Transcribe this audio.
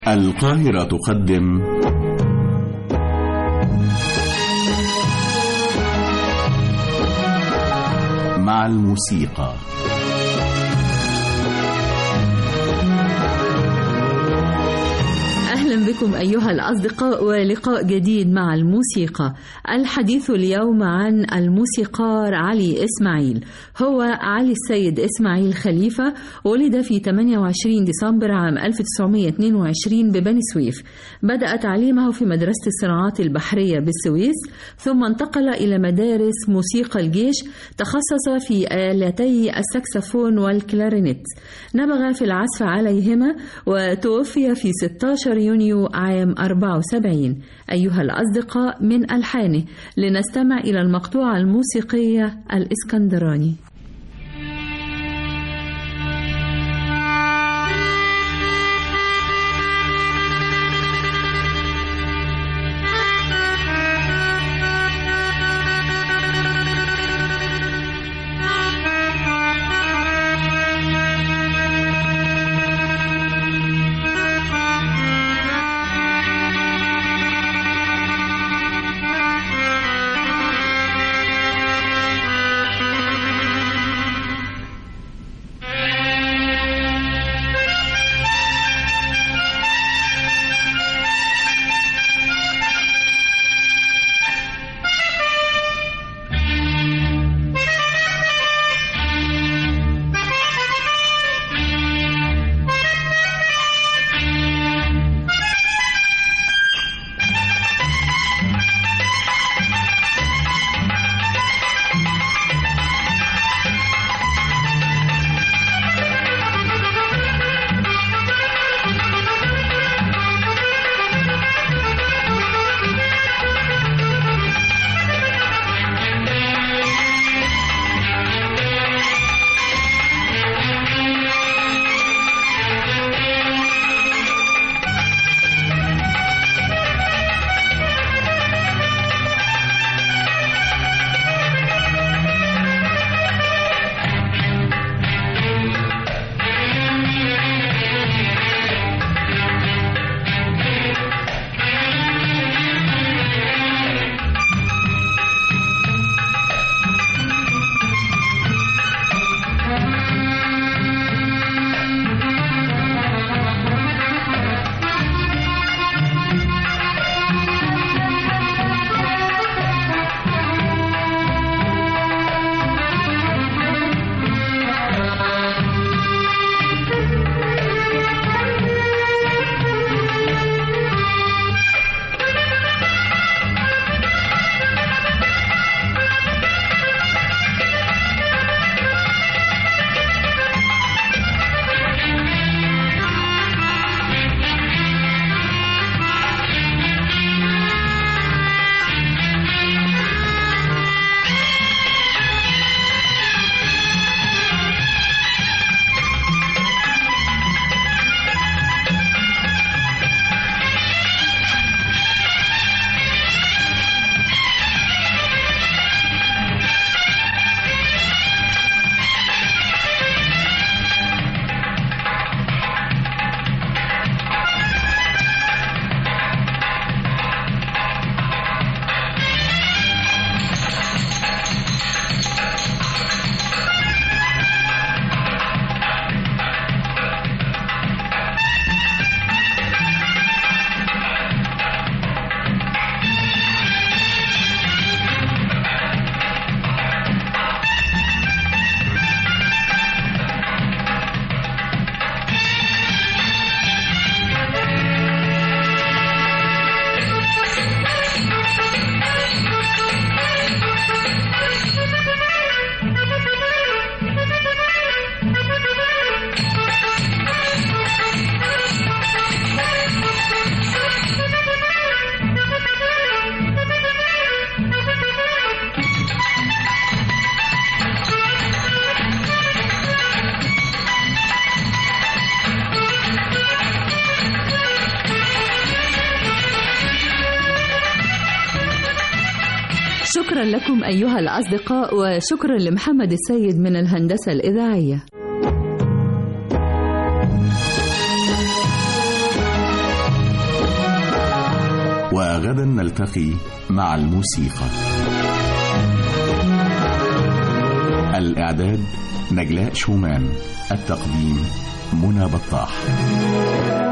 القاهرة تقدم مع الموسيقى. أهلا بكم أيها الأصدقاء ولقاء جديد مع الموسيقى. الحديث اليوم عن الموسيقار علي إسماعيل. هو علي السيد إسماعيل خليفة، ولد في 28 ديسمبر عام 1922 ببني سويف. بدأ تعليمه في مدرسة الصناعات البحرية بالسويس، ثم انتقل إلى مدارس موسيقى الجيش، تخصص في آلتي السكسفون والكلارينيت، نبغ في العزف عليهما، وتوفي في 16 يونيو عام 74. أيها الأصدقاء، من ألحانه لنستمع إلى المقطوعة الموسيقية الإسكندراني. شكرا لكم أيها الأصدقاء، وشكرا لمحمد السيد من الهندسة الإذاعية. وغدا نلتقي مع الموسيقى. الإعداد نجلاء شومان، التقديم منى بطاح.